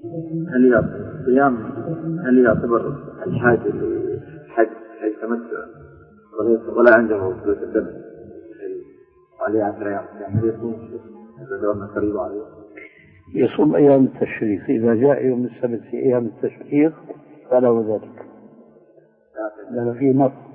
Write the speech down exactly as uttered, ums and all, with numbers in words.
هل يعتبر صيام هل يعتبر الحاج اللي حج حج تمتع ولا عنده فلوس الدم عليه عشر أيام يعني يصوم إذا دورنا قريب عليه يصوم أيام التشريق، إذا جاء يوم السبت في أيام التشريق فله ذلك لأن في نص